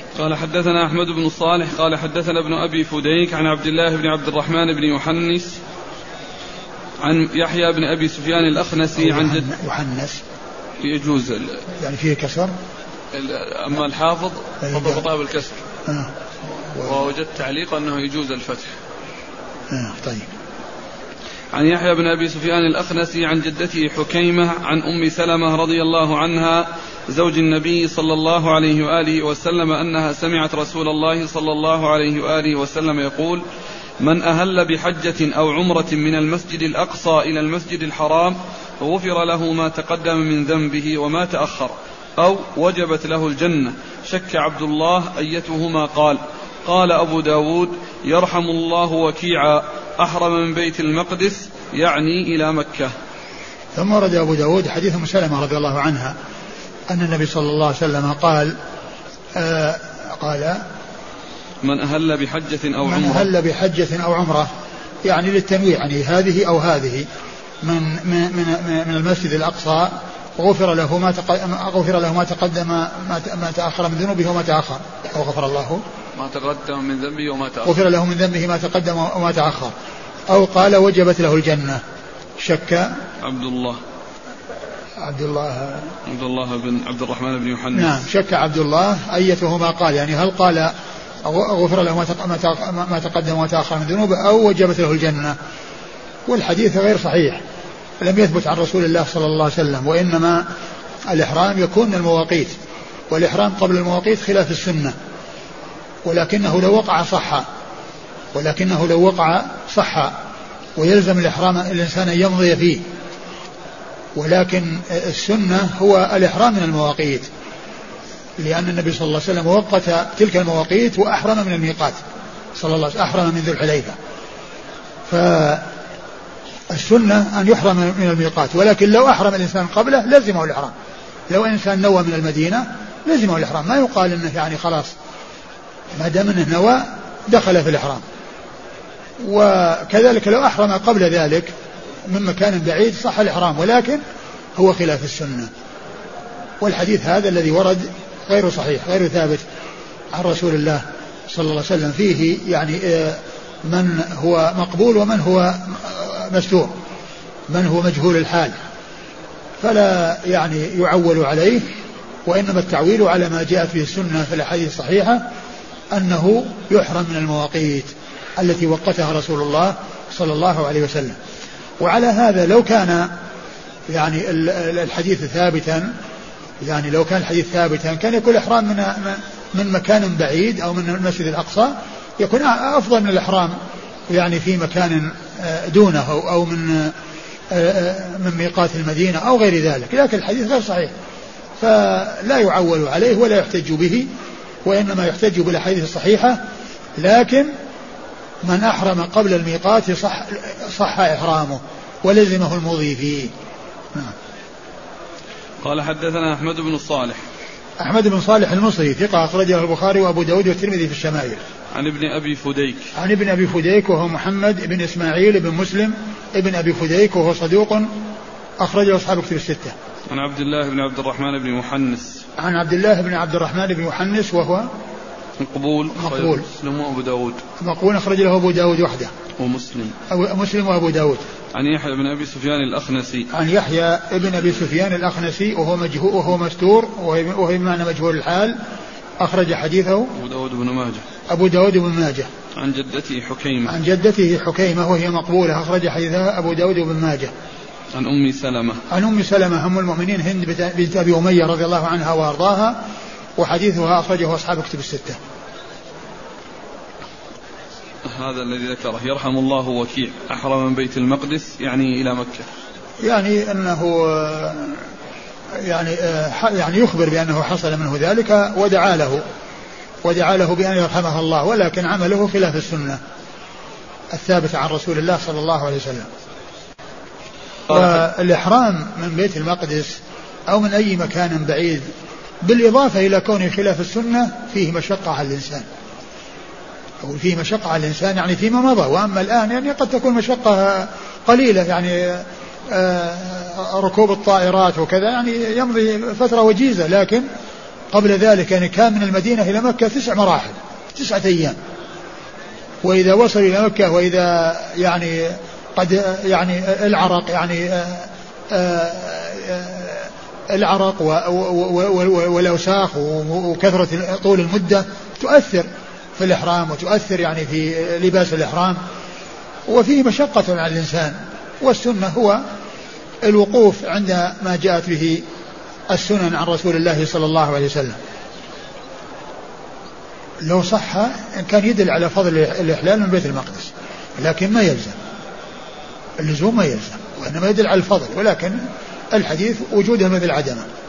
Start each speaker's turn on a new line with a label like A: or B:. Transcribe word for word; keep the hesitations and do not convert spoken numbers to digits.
A: قال حدثنا أحمد بن الصالح قال حدثنا ابن أبي فديك عن عبد الله بن عبد الرحمن بن يحنس عن يحيى بن أبي سفيان الأخنسي عن جد
B: يحنس
A: يجوز
B: يعني فيه كسر،
A: أما الحافظ فضبطها بالكسر.
B: آه.
A: ووجدت تعليق أنه يجوز الفتح.
B: آه. طيب.
A: عن يحيى بن أبي سفيان الأخنسي عن جدته حكيمة عن أم سلمة رضي الله عنها زوج النبي صلى الله عليه وآله وسلم أنها سمعت رسول الله صلى الله عليه وآله وسلم يقول: من أهل بحجة أو عمرة من المسجد الأقصى إلى المسجد الحرام غفر له ما تقدم من ذنبه وما تأخر، أو وجبت له الجنة. شك عبد الله أيتهما قال. قال أبو داود: يرحم الله وكيعا أحرم من بيت المقدس يعني إلى مكة.
B: ثم ورد أبو داود حديث أم سلمة رضي الله عنها أن النبي صلى الله عليه وسلم قال آه قال
A: من أهل بحجة أو عمرة
B: من أهل بحجة أو عمرة يعني للتنويع، يعني هذه أو هذه من من من, من المسجد الأقصى غفر له ما غفر له ما تقدم ما تأخر من ذنوبه وما تأخر، أو غفر الله
A: ما تقدم من ذنبه وما تأخر،
B: غفر له من ذنبه ما تقدم وما تأخر، أو قال وجبت له الجنة. شك
A: عبد الله
B: عبد الله
A: عبد الله بن عبد الرحمن بن يحنس.
B: نعم. شك عبد الله أيتهما قال، يعني هل قال غفر له ما تقدم وما تأخر من ذنوبه أو وجبت له الجنة. والحديث غير صحيح، لم يثبت عن رسول الله صلى الله عليه وسلم، وإنما الإحرام يكون من المواقيت، والإحرام قبل المواقيت خلاف السنة، ولكنه لو وقع صح ولكنه لو وقع صح ويلزم الإحرام الإنسان أن يمضي فيه، ولكن السنة هو الإحرام من المواقيت، لأن النبي صلى الله عليه وسلم وقت تلك المواقيت وأحرم من الميقات صلى الله عليه وسلم، أحرم من ذو الحليفة. فالسنة أن يحرم من الميقات، ولكن لو أحرم الإنسان قبله لزمه الإحرام. لو إنسان نوى من المدينة لزمه الإحرام، ما يقال إنه يعني خلاص ما دام إنه نوى دخل في الإحرام. وكذلك لو أحرم قبل ذلك من مكان بعيد صح الإحرام، ولكن هو خلاف السنة. والحديث هذا الذي ورد غير صحيح، غير ثابت عن رسول الله صلى الله عليه وسلم، فيه يعني من هو مقبول ومن هو مستور، من هو مجهول الحال، فلا يعني يعول عليه، وإنما التعويل على ما جاء فيه السنة في الأحاديث الصحيحة أنه يحرم من المواقيت التي وقتها رسول الله صلى الله عليه وسلم. وعلى هذا لو كان يعني الحديث ثابتا، يعني لو كان الحديث ثابتا كان يكون الإحرام من من مكان بعيد أو من المسجد الأقصى يكون أفضل من الإحرام يعني في مكان دونه أو من من ميقات المدينة أو غير ذلك، لكن الحديث غير صحيح فلا يعول عليه ولا يحتج به، وإنما يحتج بالأحاديث الصحيحة. لكن من أحرم قبل الميقات صح, صح إحرامه ولزمه المضي فيه.
A: قال حدثنا أحمد بن الصالح
B: أحمد بن صالح المصري ثقة أخرجه البخاري وأبو داود والترمذي في الشمائل.
A: عن ابن أبي فديك
B: عن ابن أبي فديك وهو محمد بن إسماعيل بن مسلم ابن أبي فديك وهو صدوق أخرجه أصحاب كتب الستة.
A: عن عبد الله بن عبد الرحمن بن محنس
B: عن عبد الله بن عبد الرحمن بن محنس وهو
A: مقبول
B: مقبول
A: مسلم وأبو داود
B: مقبول أخرج له أبو داود وحده
A: ومسلم
B: مسلم وأبو داود.
A: عن يحيى بن أبي سفيان الأخنسي
B: عن يحيى بن أبي سفيان الأخنسي وهو مجهول وهو مستور وهو بمعنى مجهول الحال، أخرج حديثه
A: أبو داود بن ماجه
B: أبو داود بن ماجه.
A: عن جدته حكيمة
B: عن جدته حكيمة وهي مقبولة، أخرج حديثها أبو داود بن ماجه.
A: عن أم سلمة
B: عن أم سلمة أم المؤمنين هند بنت أبي أمية رضي الله عنها وأرضاها، وحديثها أخرجه أصحاب كتب الستة.
A: هذا الذي ذكره يرحم الله وكيع أحرم من بيت المقدس يعني إلى مكة،
B: يعني أنه يعني يعني يخبر بأنه حصل منه ذلك ودعا له ودعا له بأن يرحمه الله، ولكن عمله خلاف السنة الثابتة عن رسول الله صلى الله عليه وسلم. والإحرام من بيت المقدس أو من أي مكان بعيد بالإضافة إلى كونه خلاف السنة فيه مشقة على الإنسان، أو فيه مشقة على الإنسان يعني فيما مضى، وأما الآن يعني قد تكون مشقة قليلة، يعني ركوب الطائرات وكذا يعني يمضي فترة وجيزة، لكن قبل ذلك يعني كان من المدينة إلى مكة تسع مراحل تسعة أيام، وإذا وصل إلى مكة وإذا يعني قد يعني العرق يعني آآ آآ العرق والأوساخ وكثرة طول المدة تؤثر في الإحرام وتؤثر يعني في لباس الإحرام، وفيه مشقة على الإنسان. والسنة هو الوقوف عند ما جاءت به السنن عن رسول الله صلى الله عليه وسلم. لو صح كان يدل على فضل الإحلال من بيت المقدس، لكن ما يلزم اللزوم، ما يلزم، وإنما يدل على الفضل، ولكن الحديث وجوده مثل عدمه.